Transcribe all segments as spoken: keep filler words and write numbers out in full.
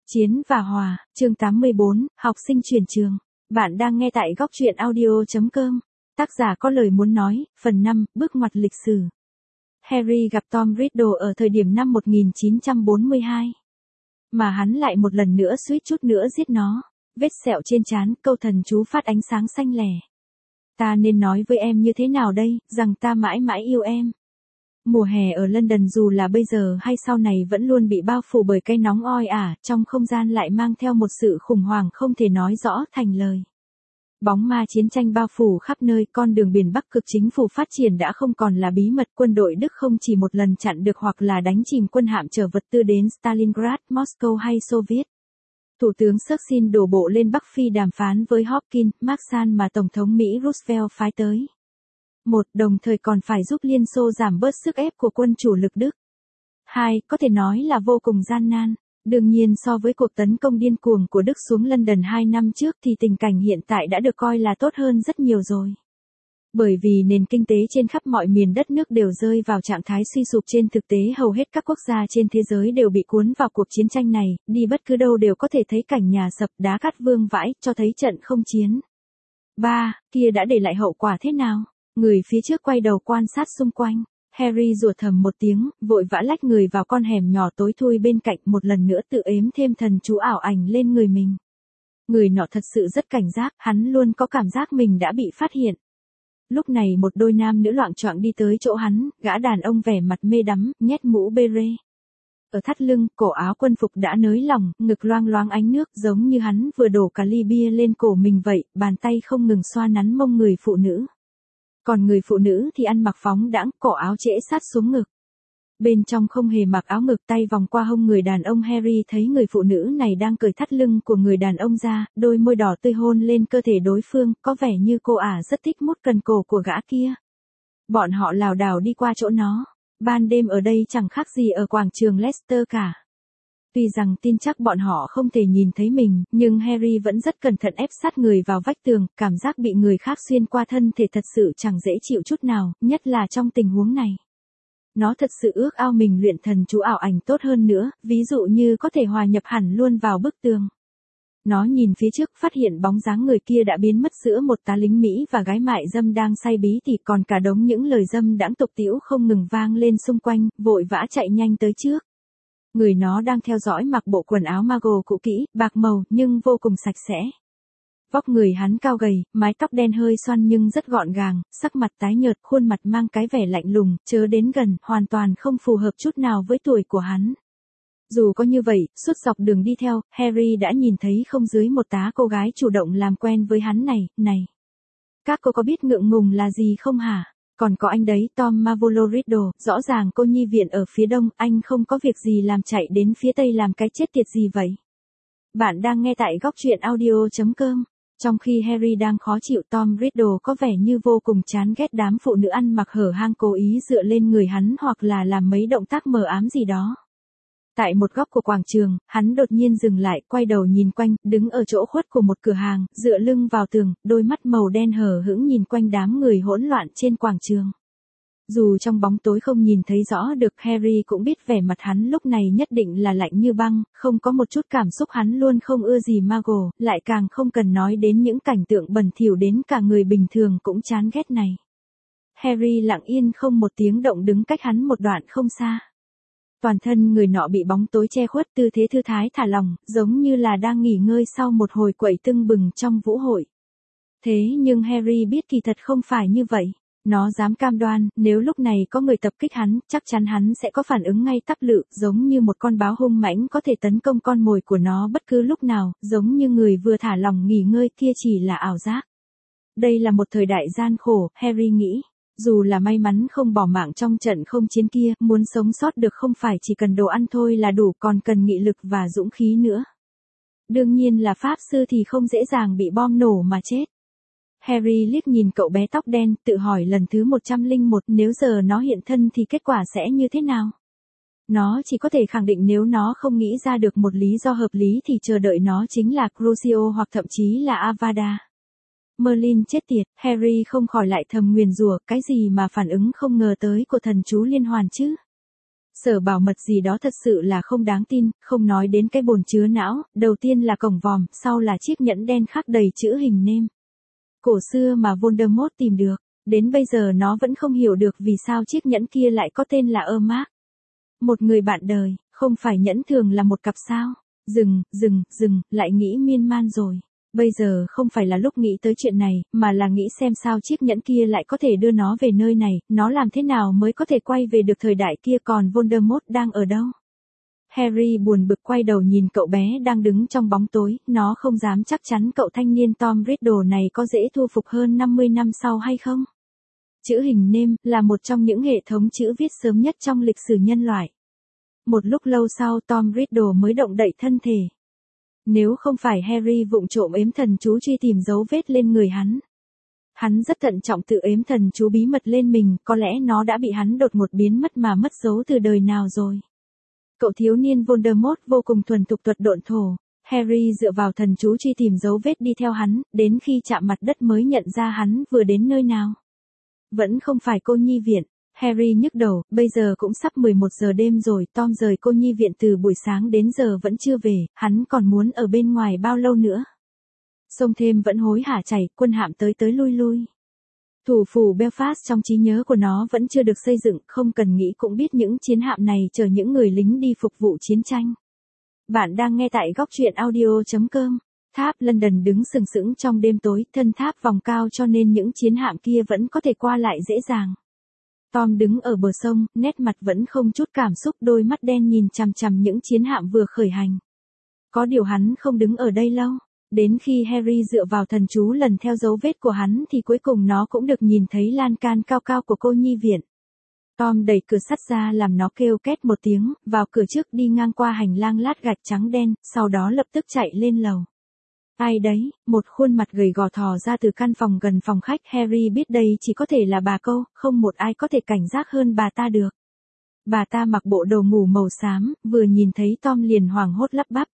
Chiến và Hòa, chương tám mươi bốn, học sinh chuyển trường. Bạn đang nghe tại góc truyện audio chấm com. Tác giả có lời muốn nói, phần năm, bước ngoặt lịch sử. Harry gặp Tom Riddle ở thời điểm năm một nghìn chín trăm bốn mươi hai. Mà hắn lại một lần nữa suýt chút nữa giết nó. Vết sẹo trên trán, câu thần chú phát ánh sáng xanh lẻ. Ta nên nói với em như thế nào đây, rằng ta mãi mãi yêu em. Mùa hè ở London dù là bây giờ hay sau này vẫn luôn bị bao phủ bởi cái nóng oi ả, trong không gian lại mang theo một sự khủng hoảng không thể nói rõ thành lời. Bóng ma chiến tranh bao phủ khắp nơi, con đường biển Bắc cực chính phủ phát triển đã không còn là bí mật, quân đội Đức không chỉ một lần chặn được hoặc là đánh chìm quân hạm chở vật tư đến Stalingrad, Moscow hay Soviet. Thủ tướng Churchill đổ bộ lên Bắc Phi đàm phán với Hopkins, Marshall mà Tổng thống Mỹ Roosevelt phái tới. Một, đồng thời còn phải giúp Liên Xô giảm bớt sức ép của quân chủ lực Đức. Hai, có thể nói là vô cùng gian nan. Đương nhiên so với cuộc tấn công điên cuồng của Đức xuống London hai năm trước thì tình cảnh hiện tại đã được coi là tốt hơn rất nhiều rồi. Bởi vì nền kinh tế trên khắp mọi miền đất nước đều rơi vào trạng thái suy sụp, trên thực tế hầu hết các quốc gia trên thế giới đều bị cuốn vào cuộc chiến tranh này, đi bất cứ đâu đều có thể thấy cảnh nhà sập đá cát vương vãi, cho thấy trận không chiến. Ba, kia đã để lại hậu quả thế nào? Người phía trước quay đầu quan sát xung quanh. Harry rủa thầm một tiếng, vội vã lách người vào con hẻm nhỏ tối thui bên cạnh, một lần nữa tự ếm thêm thần chú ảo ảnh lên người mình. Người nọ thật sự rất cảnh giác, hắn luôn có cảm giác mình đã bị phát hiện. Lúc này một đôi nam nữ loạng choạng đi tới chỗ hắn, gã đàn ông vẻ mặt mê đắm, nhét mũ beret. Ở thắt lưng, cổ áo quân phục đã nới lỏng, ngực loang loáng ánh nước, giống như hắn vừa đổ cả ly bia lên cổ mình vậy, bàn tay không ngừng xoa nắn mông người phụ nữ. Còn người phụ nữ thì ăn mặc phóng đãng, cổ áo trễ sát xuống ngực. Bên trong không hề mặc áo ngực, tay vòng qua hông người đàn ông. Harry thấy người phụ nữ này đang cởi thắt lưng của người đàn ông ra, đôi môi đỏ tươi hôn lên cơ thể đối phương, có vẻ như cô ả rất thích mút cần cổ của gã kia. Bọn họ lảo đảo đi qua chỗ nó. Ban đêm ở đây chẳng khác gì ở quảng trường Leicester cả. Tuy rằng tin chắc bọn họ không thể nhìn thấy mình, nhưng Harry vẫn rất cẩn thận ép sát người vào vách tường, cảm giác bị người khác xuyên qua thân thể thật sự chẳng dễ chịu chút nào, nhất là trong tình huống này. Nó thật sự ước ao mình luyện thần chú ảo ảnh tốt hơn nữa, ví dụ như có thể hòa nhập hẳn luôn vào bức tường. Nó nhìn phía trước, phát hiện bóng dáng người kia đã biến mất giữa một tá lính Mỹ và gái mại dâm đang say bí tỉ, còn cả đống những lời dâm đãng tục tĩu không ngừng vang lên xung quanh, vội vã chạy nhanh tới trước. Người nó đang theo dõi mặc bộ quần áo mago cũ kỹ, bạc màu nhưng vô cùng sạch sẽ. Vóc người hắn cao gầy, mái tóc đen hơi xoăn nhưng rất gọn gàng, sắc mặt tái nhợt, khuôn mặt mang cái vẻ lạnh lùng, chớ đến gần, hoàn toàn không phù hợp chút nào với tuổi của hắn. Dù có như vậy, suốt dọc đường đi theo, Harry đã nhìn thấy không dưới một tá cô gái chủ động làm quen với hắn này, này. Các cô có biết ngượng ngùng là gì không hả? Còn có anh đấy, Tom Marvolo Riddle, rõ ràng cô nhi viện ở phía đông, anh không có việc gì làm chạy đến phía tây làm cái chết tiệt gì vậy? Bạn đang nghe tại góc truyện audio chấm com. Trong khi Harry đang khó chịu, Tom Riddle có vẻ như vô cùng chán ghét đám phụ nữ ăn mặc hở hang cố ý dựa lên người hắn hoặc là làm mấy động tác mờ ám gì đó. Tại một góc của quảng trường, hắn đột nhiên dừng lại, quay đầu nhìn quanh, đứng ở chỗ khuất của một cửa hàng, dựa lưng vào tường, đôi mắt màu đen hờ hững nhìn quanh đám người hỗn loạn trên quảng trường. Dù trong bóng tối không nhìn thấy rõ được, Harry cũng biết vẻ mặt hắn lúc này nhất định là lạnh như băng, không có một chút cảm xúc, hắn luôn không ưa gì Mago, lại càng không cần nói đến những cảnh tượng bẩn thỉu đến cả người bình thường cũng chán ghét này. Harry lặng yên không một tiếng động đứng cách hắn một đoạn không xa. Toàn thân người nọ bị bóng tối che khuất, tư thế thư thái thả lỏng, giống như là đang nghỉ ngơi sau một hồi quẩy tưng bừng trong vũ hội. Thế nhưng Harry biết kỳ thật không phải như vậy. Nó dám cam đoan, nếu lúc này có người tập kích hắn, chắc chắn hắn sẽ có phản ứng ngay tắp lự, giống như một con báo hung mãnh có thể tấn công con mồi của nó bất cứ lúc nào, giống như người vừa thả lỏng nghỉ ngơi kia chỉ là ảo giác. Đây là một thời đại gian khổ, Harry nghĩ. Dù là may mắn không bỏ mạng trong trận không chiến kia, muốn sống sót được không phải chỉ cần đồ ăn thôi là đủ, còn cần nghị lực và dũng khí nữa. Đương nhiên là pháp sư thì không dễ dàng bị bom nổ mà chết. Harry liếc nhìn cậu bé tóc đen, tự hỏi lần thứ một trăm lẻ một, nếu giờ nó hiện thân thì kết quả sẽ như thế nào? Nó chỉ có thể khẳng định nếu nó không nghĩ ra được một lý do hợp lý thì chờ đợi nó chính là Crucio hoặc thậm chí là Avada. Merlin chết tiệt, Harry không khỏi lại thầm nguyền rủa, cái gì mà phản ứng không ngờ tới của thần chú liên hoàn chứ? Sở bảo mật gì đó thật sự là không đáng tin, không nói đến cái bồn chứa não, đầu tiên là cổng vòm, sau là chiếc nhẫn đen khắc đầy chữ hình nêm. Cổ xưa mà Voldemort tìm được, đến bây giờ nó vẫn không hiểu được vì sao chiếc nhẫn kia lại có tên là Ermac. Một người bạn đời, không phải nhẫn thường là một cặp sao? Dừng, dừng, dừng, lại nghĩ miên man rồi. Bây giờ không phải là lúc nghĩ tới chuyện này, mà là nghĩ xem sao chiếc nhẫn kia lại có thể đưa nó về nơi này, nó làm thế nào mới có thể quay về được thời đại kia, còn Voldemort đang ở đâu? Harry buồn bực quay đầu nhìn cậu bé đang đứng trong bóng tối, nó không dám chắc chắn cậu thanh niên Tom Riddle này có dễ thu phục hơn năm mươi năm sau hay không. Chữ hình nêm là một trong những hệ thống chữ viết sớm nhất trong lịch sử nhân loại. Một lúc lâu sau Tom Riddle mới động đậy thân thể. Nếu không phải Harry vụng trộm ếm thần chú truy tìm dấu vết lên người hắn. Hắn rất thận trọng tự ếm thần chú bí mật lên mình, có lẽ nó đã bị hắn đột ngột biến mất mà mất dấu từ đời nào rồi. Cậu thiếu niên Voldemort vô cùng thuần thục thuật độn thổ. Harry dựa vào thần chú truy tìm dấu vết đi theo hắn, đến khi chạm mặt đất mới nhận ra hắn vừa đến nơi nào. Vẫn không phải cô nhi viện. Harry nhức đầu, bây giờ cũng sắp mười một giờ đêm rồi, Tom rời cô nhi viện từ buổi sáng đến giờ vẫn chưa về, hắn còn muốn ở bên ngoài bao lâu nữa. Sông thêm vẫn hối hả chảy, quân hạm tới tới lui lui. Thủ phủ Belfast trong trí nhớ của nó vẫn chưa được xây dựng, không cần nghĩ cũng biết những chiến hạm này chờ những người lính đi phục vụ chiến tranh. Bạn đang nghe tại góc truyện audio chấm com. Tháp London đứng sừng sững trong đêm tối, thân tháp vòng cao cho nên những chiến hạm kia vẫn có thể qua lại dễ dàng. Tom đứng ở bờ sông, nét mặt vẫn không chút cảm xúc, đôi mắt đen nhìn chằm chằm những chiến hạm vừa khởi hành. Có điều hắn không đứng ở đây lâu. Đến khi Harry dựa vào thần chú lần theo dấu vết của hắn thì cuối cùng nó cũng được nhìn thấy lan can cao cao của cô nhi viện. Tom đẩy cửa sắt ra làm nó kêu két một tiếng, vào cửa trước đi ngang qua hành lang lát gạch trắng đen, sau đó lập tức chạy lên lầu. Ai đấy, một khuôn mặt gầy gò thò ra từ căn phòng gần phòng khách. Harry biết đây chỉ có thể là bà Câu, không một ai có thể cảnh giác hơn bà ta được. Bà ta mặc bộ đồ ngủ màu xám, vừa nhìn thấy Tom liền hoảng hốt lắp bắp.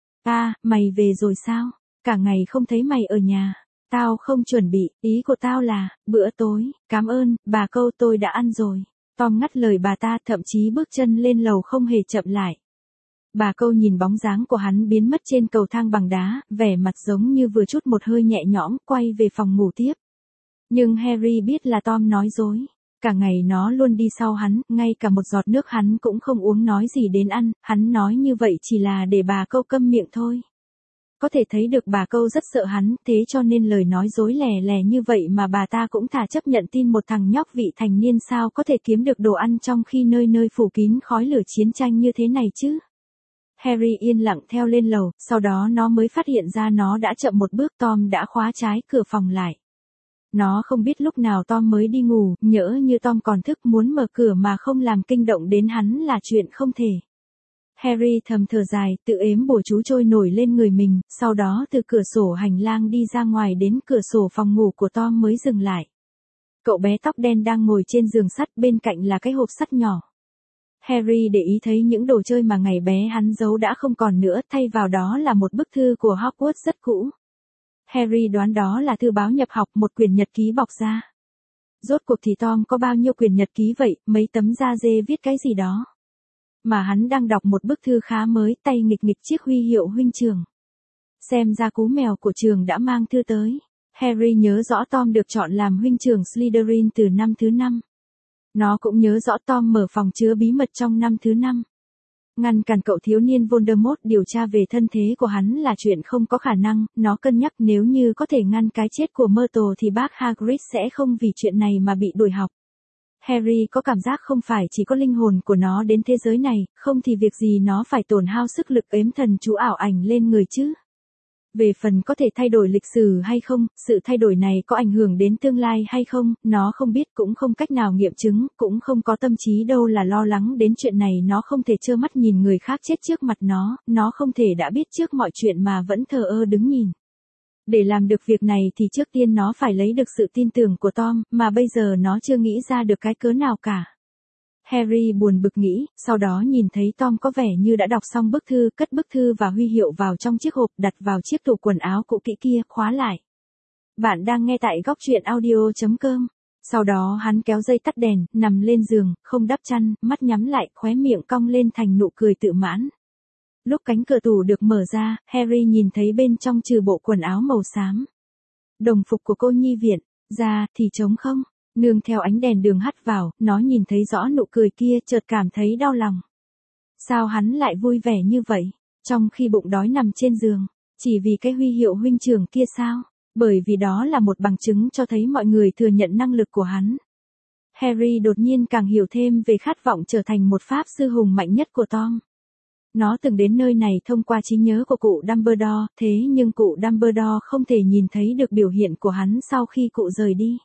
À, mày về rồi sao? Cả ngày không thấy mày ở nhà. Tao không chuẩn bị, ý của tao là, bữa tối, cảm ơn, bà Câu tôi đã ăn rồi. Tom ngắt lời bà ta, thậm chí bước chân lên lầu không hề chậm lại. Bà Câu nhìn bóng dáng của hắn biến mất trên cầu thang bằng đá, vẻ mặt giống như vừa chút một hơi nhẹ nhõm, quay về phòng ngủ tiếp. Nhưng Harry biết là Tom nói dối. Cả ngày nó luôn đi sau hắn, ngay cả một giọt nước hắn cũng không uống, nói gì đến ăn, hắn nói như vậy chỉ là để bà Câu câm miệng thôi. Có thể thấy được bà Câu rất sợ hắn, thế cho nên lời nói dối lẻ lẻ như vậy mà bà ta cũng thà chấp nhận tin một thằng nhóc vị thành niên sao có thể kiếm được đồ ăn trong khi nơi nơi phủ kín khói lửa chiến tranh như thế này chứ. Harry yên lặng theo lên lầu, sau đó nó mới phát hiện ra nó đã chậm một bước, Tom đã khóa trái cửa phòng lại. Nó không biết lúc nào Tom mới đi ngủ, nhỡ như Tom còn thức muốn mở cửa mà không làm kinh động đến hắn là chuyện không thể. Harry thầm thở dài, tự ếm bùa chú trôi nổi lên người mình, sau đó từ cửa sổ hành lang đi ra ngoài đến cửa sổ phòng ngủ của Tom mới dừng lại. Cậu bé tóc đen đang ngồi trên giường sắt, bên cạnh là cái hộp sắt nhỏ. Harry để ý thấy những đồ chơi mà ngày bé hắn giấu đã không còn nữa, thay vào đó là một bức thư của Hogwarts rất cũ. Harry đoán đó là thư báo nhập học, một quyển nhật ký bọc da. Rốt cuộc thì Tom có bao nhiêu quyển nhật ký vậy, mấy tấm da dê viết cái gì đó. Mà hắn đang đọc một bức thư khá mới, tay nghịch nghịch chiếc huy hiệu huynh trưởng. Xem ra cú mèo của trường đã mang thư tới. Harry nhớ rõ Tom được chọn làm huynh trưởng Slytherin từ năm thứ năm. Nó cũng nhớ rõ Tom mở phòng chứa bí mật trong năm thứ năm. Ngăn cản cậu thiếu niên Voldemort điều tra về thân thế của hắn là chuyện không có khả năng, nó cân nhắc nếu như có thể ngăn cái chết của Myrtle thì bác Hagrid sẽ không vì chuyện này mà bị đuổi học. Harry có cảm giác không phải chỉ có linh hồn của nó đến thế giới này, không thì việc gì nó phải tổn hao sức lực ếm thần chú ảo ảnh lên người chứ. Về phần có thể thay đổi lịch sử hay không, sự thay đổi này có ảnh hưởng đến tương lai hay không, nó không biết, cũng không cách nào nghiệm chứng, cũng không có tâm trí đâu là lo lắng đến chuyện này. Nó không thể trơ mắt nhìn người khác chết trước mặt nó, nó không thể đã biết trước mọi chuyện mà vẫn thờ ơ đứng nhìn. Để làm được việc này thì trước tiên nó phải lấy được sự tin tưởng của Tom, mà bây giờ nó chưa nghĩ ra được cái cớ nào cả. Harry buồn bực nghĩ, sau đó nhìn thấy Tom có vẻ như đã đọc xong bức thư, cất bức thư và huy hiệu vào trong chiếc hộp, đặt vào chiếc tủ quần áo cũ kỹ kia, khóa lại. Bạn đang nghe tại góc truyện audio chấm com. Sau đó hắn kéo dây tắt đèn, nằm lên giường, không đắp chăn, mắt nhắm lại, khóe miệng cong lên thành nụ cười tự mãn. Lúc cánh cửa tủ được mở ra, Harry nhìn thấy bên trong trừ bộ quần áo màu xám, đồng phục của cô nhi viện, ra thì trống không. Nương theo ánh đèn đường hắt vào, nó nhìn thấy rõ nụ cười kia, chợt cảm thấy đau lòng. Sao hắn lại vui vẻ như vậy, trong khi bụng đói nằm trên giường, chỉ vì cái huy hiệu huynh trưởng kia sao? Bởi vì đó là một bằng chứng cho thấy mọi người thừa nhận năng lực của hắn. Harry đột nhiên càng hiểu thêm về khát vọng trở thành một pháp sư hùng mạnh nhất của Tom. Nó từng đến nơi này thông qua trí nhớ của cụ Dumbledore, thế nhưng cụ Dumbledore không thể nhìn thấy được biểu hiện của hắn sau khi cụ rời đi.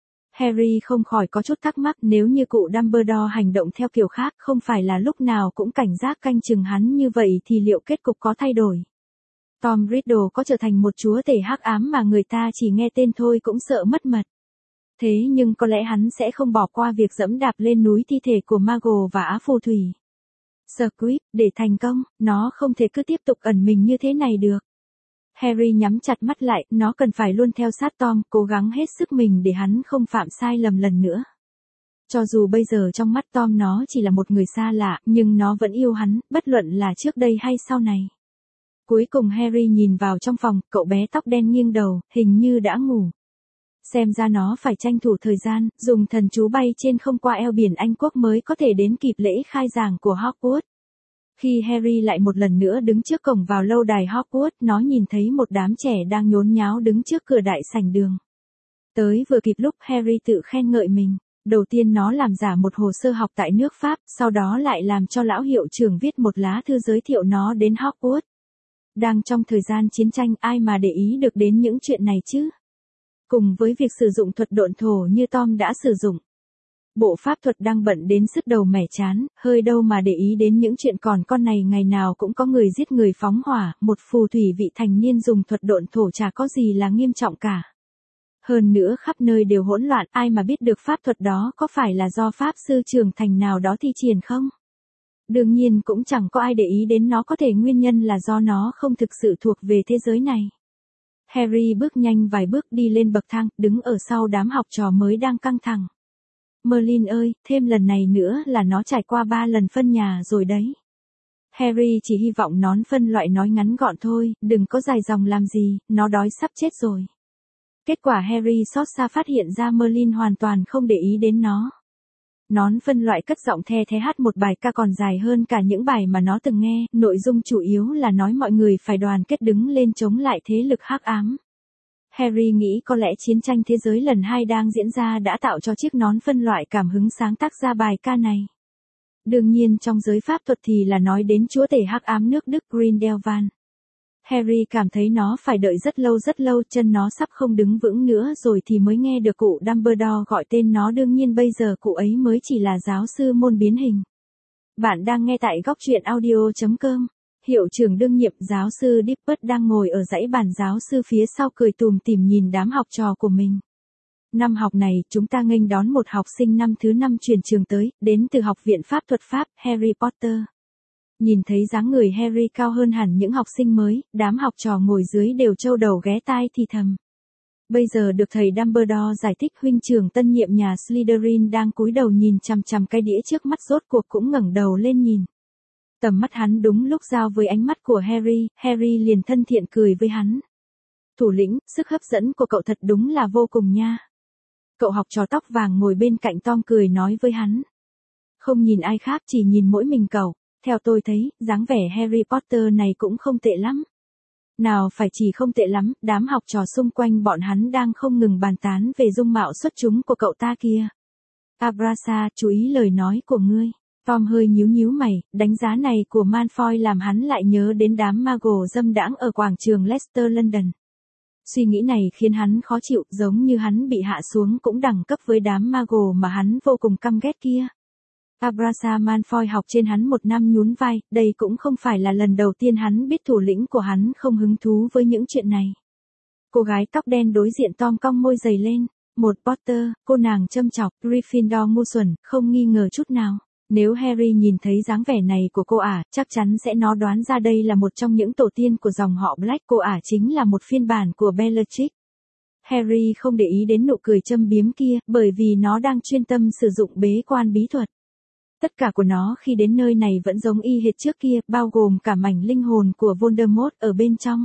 Harry không khỏi có chút thắc mắc, nếu như cụ Dumbledore hành động theo kiểu khác, không phải là lúc nào cũng cảnh giác canh chừng hắn như vậy thì liệu kết cục có thay đổi? Tom Riddle có trở thành một chúa tể hắc ám mà người ta chỉ nghe tên thôi cũng sợ mất mật. Thế nhưng có lẽ hắn sẽ không bỏ qua việc dẫm đạp lên núi thi thể của Maggle và Á phù thủy. Squib, để thành công, nó không thể cứ tiếp tục ẩn mình như thế này được. Harry nhắm chặt mắt lại, nó cần phải luôn theo sát Tom, cố gắng hết sức mình để hắn không phạm sai lầm lần nữa. Cho dù bây giờ trong mắt Tom nó chỉ là một người xa lạ, nhưng nó vẫn yêu hắn, bất luận là trước đây hay sau này. Cuối cùng Harry nhìn vào trong phòng, cậu bé tóc đen nghiêng đầu, hình như đã ngủ. Xem ra nó phải tranh thủ thời gian, dùng thần chú bay trên không qua eo biển Anh Quốc mới có thể đến kịp lễ khai giảng của Hogwarts. Khi Harry lại một lần nữa đứng trước cổng vào lâu đài Hogwarts, nó nhìn thấy một đám trẻ đang nhốn nháo đứng trước cửa đại sảnh đường. Tới vừa kịp lúc Harry tự khen ngợi mình. Đầu tiên nó làm giả một hồ sơ học tại nước Pháp, sau đó lại làm cho lão hiệu trưởng viết một lá thư giới thiệu nó đến Hogwarts. Đang trong thời gian chiến tranh, ai mà để ý được đến những chuyện này chứ? Cùng với việc sử dụng thuật độn thổ như Tom đã sử dụng, bộ pháp thuật đang bận đến sứt đầu mẻ chán, hơi đâu mà để ý đến những chuyện còn con này, ngày nào cũng có người giết người phóng hỏa, một phù thủy vị thành niên dùng thuật độn thổ chả có gì là nghiêm trọng cả. Hơn nữa khắp nơi đều hỗn loạn, ai mà biết được pháp thuật đó có phải là do pháp sư trưởng thành nào đó thi triển không? Đương nhiên cũng chẳng có ai để ý đến nó, có thể nguyên nhân là do nó không thực sự thuộc về thế giới này. Harry bước nhanh vài bước đi lên bậc thang, đứng ở sau đám học trò mới đang căng thẳng. Merlin ơi, thêm lần này nữa là nó trải qua ba lần phân nhà rồi đấy. Harry chỉ hy vọng nón phân loại nói ngắn gọn thôi, đừng có dài dòng làm gì, nó đói sắp chết rồi. Kết quả Harry xót xa phát hiện ra Merlin hoàn toàn không để ý đến nó. Nón phân loại cất giọng the thé hát một bài ca còn dài hơn cả những bài mà nó từng nghe, nội dung chủ yếu là nói mọi người phải đoàn kết đứng lên chống lại thế lực hắc ám. Harry nghĩ có lẽ chiến tranh thế giới lần hai đang diễn ra đã tạo cho chiếc nón phân loại cảm hứng sáng tác ra bài ca này. Đương nhiên trong giới pháp thuật thì là nói đến chúa tể hắc ám nước Đức Grindelwald. Harry cảm thấy nó phải đợi rất lâu rất lâu, chân nó sắp không đứng vững nữa rồi thì mới nghe được cụ Dumbledore gọi tên nó, đương nhiên bây giờ cụ ấy mới chỉ là giáo sư môn biến hình. Bạn đang nghe tại góc truyện audio chấm com. Hiệu trưởng đương nhiệm giáo sư Dippet đang ngồi ở dãy bàn giáo sư phía sau cười tùm tìm nhìn đám học trò của mình. Năm học này, chúng ta nghênh đón một học sinh năm thứ năm chuyển trường tới, đến từ Học viện Pháp thuật Pháp, Harry Potter. Nhìn thấy dáng người Harry cao hơn hẳn những học sinh mới, đám học trò ngồi dưới đều trâu đầu ghé tai thì thầm. Bây giờ được thầy Dumbledore giải thích, huynh trưởng tân nhiệm nhà Slytherin đang cúi đầu nhìn chằm chằm cái đĩa trước mắt rốt cuộc cũng ngẩng đầu lên nhìn. Tầm mắt hắn đúng lúc giao với ánh mắt của Harry, Harry liền thân thiện cười với hắn. Thủ lĩnh, sức hấp dẫn của cậu thật đúng là vô cùng nha. Cậu học trò tóc vàng ngồi bên cạnh Tom cười nói với hắn. Không nhìn ai khác, chỉ nhìn mỗi mình cậu. Theo tôi thấy, dáng vẻ Harry Potter này cũng không tệ lắm. Nào phải chỉ không tệ lắm, đám học trò xung quanh bọn hắn đang không ngừng bàn tán về dung mạo xuất chúng của cậu ta kia. Abrasa, chú ý lời nói của ngươi. Tom hơi nhíu nhíu mày, đánh giá này của Malfoy làm hắn lại nhớ đến đám Muggle dâm đãng ở quảng trường Leicester London. Suy nghĩ này khiến hắn khó chịu, giống như hắn bị hạ xuống cũng đẳng cấp với đám Muggle mà hắn vô cùng căm ghét kia. Abrasa Malfoy học trên hắn một năm nhún vai, đây cũng không phải là lần đầu tiên hắn biết thủ lĩnh của hắn không hứng thú với những chuyện này. Cô gái tóc đen đối diện Tom cong môi dày lên, một Potter, cô nàng châm chọc, Gryffindor ngu xuẩn, không nghi ngờ chút nào. Nếu Harry nhìn thấy dáng vẻ này của cô ả, chắc chắn sẽ nó đoán ra đây là một trong những tổ tiên của dòng họ Black, cô ả chính là một phiên bản của Bellatrix. Harry không để ý đến nụ cười châm biếm kia, bởi vì nó đang chuyên tâm sử dụng bế quan bí thuật. Tất cả của nó khi đến nơi này vẫn giống y hệt trước kia, bao gồm cả mảnh linh hồn của Voldemort ở bên trong.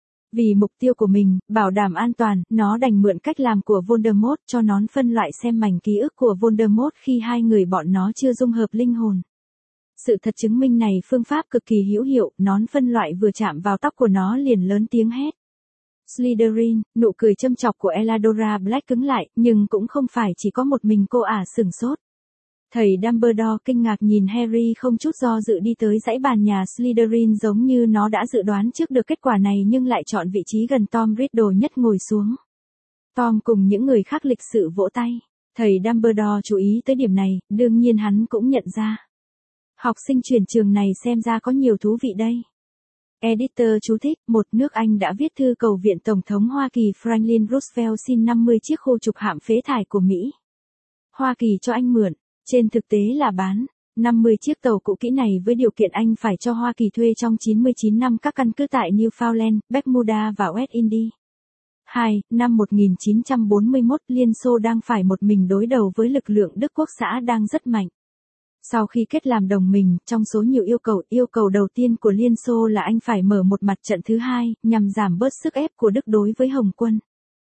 Vì mục tiêu của mình, bảo đảm an toàn, nó đành mượn cách làm của Voldemort cho nón phân loại xem mảnh ký ức của Voldemort khi hai người bọn nó chưa dung hợp linh hồn. Sự thật chứng minh này phương pháp cực kỳ hữu hiệu, nón phân loại vừa chạm vào tóc của nó liền lớn tiếng hét. Slytherin, nụ cười châm chọc của Eladora Black cứng lại, nhưng cũng không phải chỉ có một mình cô ả sửng sốt. Thầy Dumbledore kinh ngạc nhìn Harry không chút do dự đi tới dãy bàn nhà Slytherin giống như nó đã dự đoán trước được kết quả này nhưng lại chọn vị trí gần Tom Riddle nhất ngồi xuống. Tom cùng những người khác lịch sự vỗ tay. Thầy Dumbledore chú ý tới điểm này, đương nhiên hắn cũng nhận ra. Học sinh chuyển trường này xem ra có nhiều thú vị đây. Editor chú thích, một nước Anh đã viết thư cầu viện Tổng thống Hoa Kỳ Franklin Roosevelt xin năm mươi chiếc khu trục hạm phế thải của Mỹ. Hoa Kỳ cho anh mượn, trên thực tế là bán, năm mươi chiếc tàu cũ kỹ này với điều kiện anh phải cho Hoa Kỳ thuê trong chín mươi chín năm các căn cứ tại Newfoundland, Bermuda và West Indies. hai. Năm một nghìn chín trăm bốn mươi mốt, Liên Xô đang phải một mình đối đầu với lực lượng Đức Quốc xã đang rất mạnh. Sau khi kết làm đồng minh, trong số nhiều yêu cầu, yêu cầu đầu tiên của Liên Xô là anh phải mở một mặt trận thứ hai, nhằm giảm bớt sức ép của Đức đối với Hồng quân.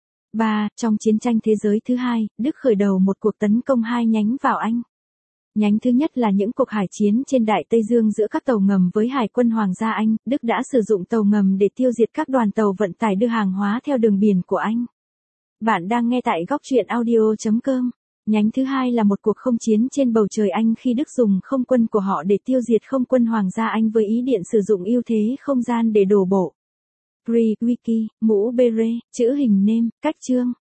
ba. Trong chiến tranh thế giới thứ hai, Đức khởi đầu một cuộc tấn công hai nhánh vào Anh. Nhánh thứ nhất là những cuộc hải chiến trên Đại Tây Dương giữa các tàu ngầm với Hải quân Hoàng gia Anh, Đức đã sử dụng tàu ngầm để tiêu diệt các đoàn tàu vận tải đưa hàng hóa theo đường biển của Anh. Bạn đang nghe tại góc truyện audio chấm com. Nhánh thứ hai là một cuộc không chiến trên bầu trời Anh khi Đức dùng không quân của họ để tiêu diệt không quân Hoàng gia Anh với ý điện sử dụng ưu thế không gian để đổ bộ. Pre-Wiki, mũ beret, chữ hình nêm, cách chương.